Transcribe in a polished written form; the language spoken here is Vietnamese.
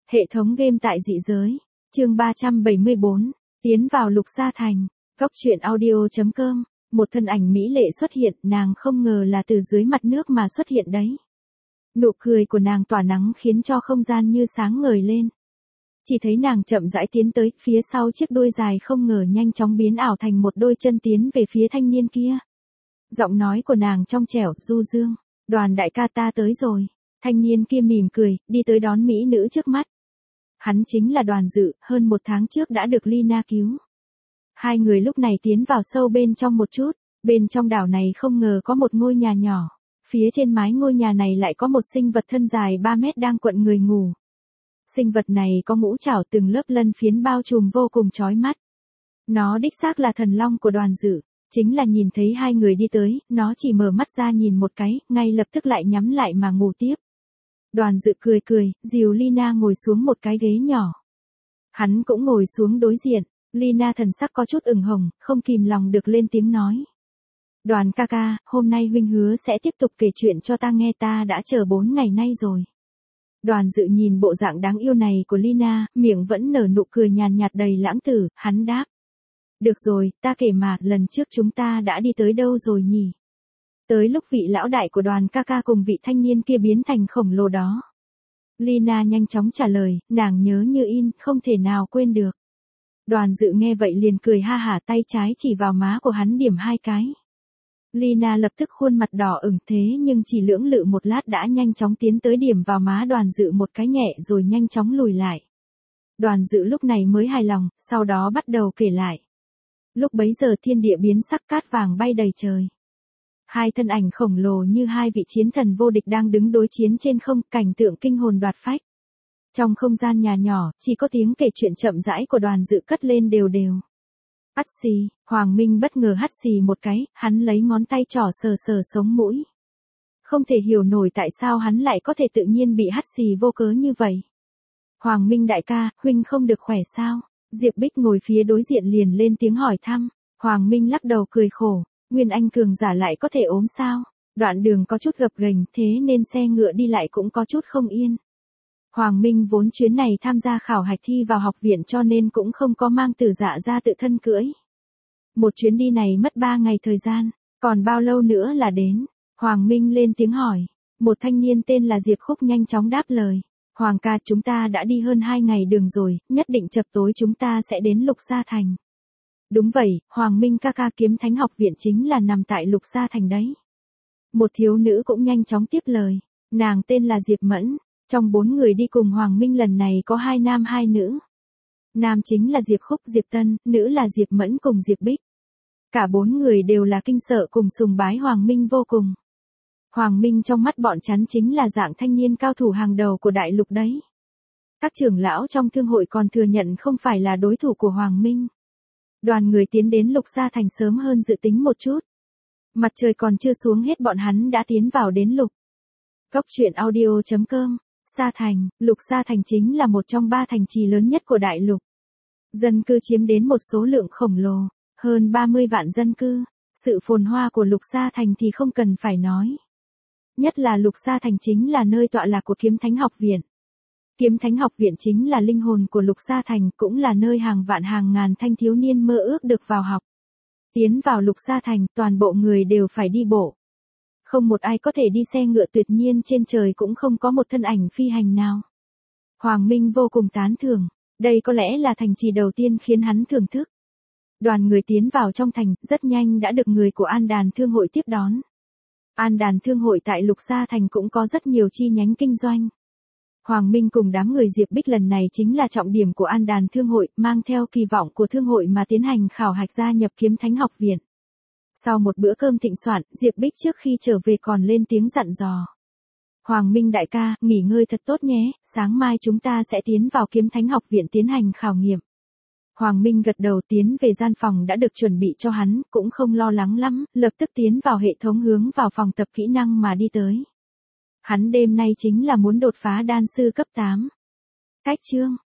Hệ thống game tại dị giới. Chương 374. Tiến vào Lục Gia Thành. Góc truyện audio.com. Một thân ảnh mỹ lệ xuất hiện, nàng không ngờ là từ dưới mặt nước mà xuất hiện đấy. Nụ cười của nàng tỏa nắng khiến cho không gian như sáng ngời lên. Chỉ thấy nàng chậm rãi tiến tới, phía sau chiếc đuôi dài không ngờ nhanh chóng biến ảo thành một đôi chân tiến về phía thanh niên kia. Giọng nói của nàng trong trẻo, du dương. Đoàn đại ca ta tới rồi. Thanh niên kia mỉm cười, đi tới đón mỹ nữ trước mắt. Hắn chính là Đoàn Dự, hơn 1 tháng trước đã được Lina cứu. Hai người lúc này tiến vào sâu bên trong một chút, bên trong đảo này không ngờ có một ngôi nhà nhỏ. Phía trên mái ngôi nhà này lại có một sinh vật thân dài 3 mét đang quận người ngủ. Sinh vật này có ngũ trảo từng lớp lân phiến bao trùm vô cùng chói mắt. Nó đích xác là thần long của Đoàn Dự, chính là nhìn thấy hai người đi tới, nó chỉ mở mắt ra nhìn một cái, ngay lập tức lại nhắm lại mà ngủ tiếp. Đoàn Dự cười cười, dìu Lina ngồi xuống một cái ghế nhỏ. Hắn cũng ngồi xuống đối diện, Lina thần sắc có chút ửng hồng, không kìm lòng được lên tiếng nói. Đoàn ca ca, hôm nay huynh hứa sẽ tiếp tục kể chuyện cho ta nghe, ta đã chờ 4 ngày nay rồi. Đoàn Dự nhìn bộ dạng đáng yêu này của Lina, miệng vẫn nở nụ cười nhàn nhạt đầy lãng tử, hắn đáp. Được rồi, ta kể mà, lần trước chúng ta đã đi tới đâu rồi nhỉ? Tới lúc vị lão đại của Đoàn ca ca cùng vị thanh niên kia biến thành khổng lồ đó. Lina nhanh chóng trả lời, nàng nhớ như in, không thể nào quên được. Đoàn Dự nghe vậy liền cười ha hả, tay trái chỉ vào má của hắn điểm 2 cái. Lina lập tức khuôn mặt đỏ ửng, thế nhưng chỉ lưỡng lự một lát đã nhanh chóng tiến tới điểm vào má Đoàn Dự một cái nhẹ rồi nhanh chóng lùi lại. Đoàn Dự lúc này mới hài lòng, sau đó bắt đầu kể lại. Lúc bấy giờ thiên địa biến sắc, cát vàng bay đầy trời. Hai thân ảnh khổng lồ như hai vị chiến thần vô địch đang đứng đối chiến trên không, cảnh tượng kinh hồn đoạt phách. Trong không gian nhà nhỏ, chỉ có tiếng kể chuyện chậm rãi của Đoàn Dự cất lên đều đều. Hắt xì, Hoàng Minh bất ngờ hắt xì một cái, hắn lấy ngón tay trỏ sờ sờ sống mũi. Không thể hiểu nổi tại sao hắn lại có thể tự nhiên bị hắt xì vô cớ như vậy. Hoàng Minh đại ca, huynh không được khỏe sao? Diệp Bích ngồi phía đối diện liền lên tiếng hỏi thăm. Hoàng Minh lắc đầu cười khổ, Nguyên Anh cường giả lại có thể ốm sao? Đoạn đường có chút gập ghềnh, thế nên xe ngựa đi lại cũng có chút không yên. Hoàng Minh vốn chuyến này tham gia khảo hạch thi vào học viện cho nên cũng không có mang Tử Dạ ra tự thân cưỡi. Một chuyến đi này mất 3 ngày thời gian, còn bao lâu nữa là đến? Hoàng Minh lên tiếng hỏi. Một thanh niên tên là Diệp Khúc nhanh chóng đáp lời. Hoàng ca, chúng ta đã đi hơn 2 ngày đường rồi, nhất định chập tối chúng ta sẽ đến Lục Gia Thành. Đúng vậy, Hoàng Minh ca ca, Kiếm Thánh học viện chính là nằm tại Lục Gia Thành đấy. Một thiếu nữ cũng nhanh chóng tiếp lời. Nàng tên là Diệp Mẫn. Trong 4 người đi cùng Hoàng Minh lần này có 2 nam 2 nữ. Nam chính là Diệp Khúc Diệp Tân, nữ là Diệp Mẫn cùng Diệp Bích. Cả 4 người đều là kinh sợ cùng sùng bái Hoàng Minh vô cùng. Hoàng Minh trong mắt bọn chắn chính là dạng thanh niên cao thủ hàng đầu của đại lục đấy. Các trưởng lão trong thương hội còn thừa nhận không phải là đối thủ của Hoàng Minh. Đoàn người tiến đến Lục Gia Thành sớm hơn dự tính một chút. Mặt trời còn chưa xuống hết bọn hắn đã tiến vào đến Lục. Góc truyện audio.com. Gia Thành, Lục Gia Thành chính là một trong 3 thành trì lớn nhất của đại lục. Dân cư chiếm đến một số lượng khổng lồ, hơn 30 vạn dân cư. Sự phồn hoa của Lục Gia Thành thì không cần phải nói. Nhất là Lục Gia Thành chính là nơi tọa lạc của Kiếm Thánh học viện. Kiếm Thánh học viện chính là linh hồn của Lục Gia Thành, cũng là nơi hàng vạn hàng ngàn thanh thiếu niên mơ ước được vào học. Tiến vào Lục Gia Thành, toàn bộ người đều phải đi bộ. Không một ai có thể đi xe ngựa, tuyệt nhiên trên trời cũng không có một thân ảnh phi hành nào. Hoàng Minh vô cùng tán thưởng, đây có lẽ là thành trì đầu tiên khiến hắn thưởng thức. Đoàn người tiến vào trong thành, rất nhanh đã được người của An Đàn Thương hội tiếp đón. An Đàn Thương hội tại Lục Gia Thành cũng có rất nhiều chi nhánh kinh doanh. Hoàng Minh cùng đám người Diệp Bích lần này chính là trọng điểm của An Đàn Thương hội, mang theo kỳ vọng của thương hội mà tiến hành khảo hạch gia nhập Kiếm Thánh học viện. Sau một bữa cơm thịnh soạn, Diệp Bích trước khi trở về còn lên tiếng dặn dò. Hoàng Minh đại ca, nghỉ ngơi thật tốt nhé, sáng mai chúng ta sẽ tiến vào Kiếm Thánh học viện tiến hành khảo nghiệm. Hoàng Minh gật đầu tiến về gian phòng đã được chuẩn bị cho hắn, cũng không lo lắng lắm, lập tức tiến vào hệ thống hướng vào phòng tập kỹ năng mà đi tới. Hắn đêm nay chính là muốn đột phá đan sư cấp 8. Cách chương.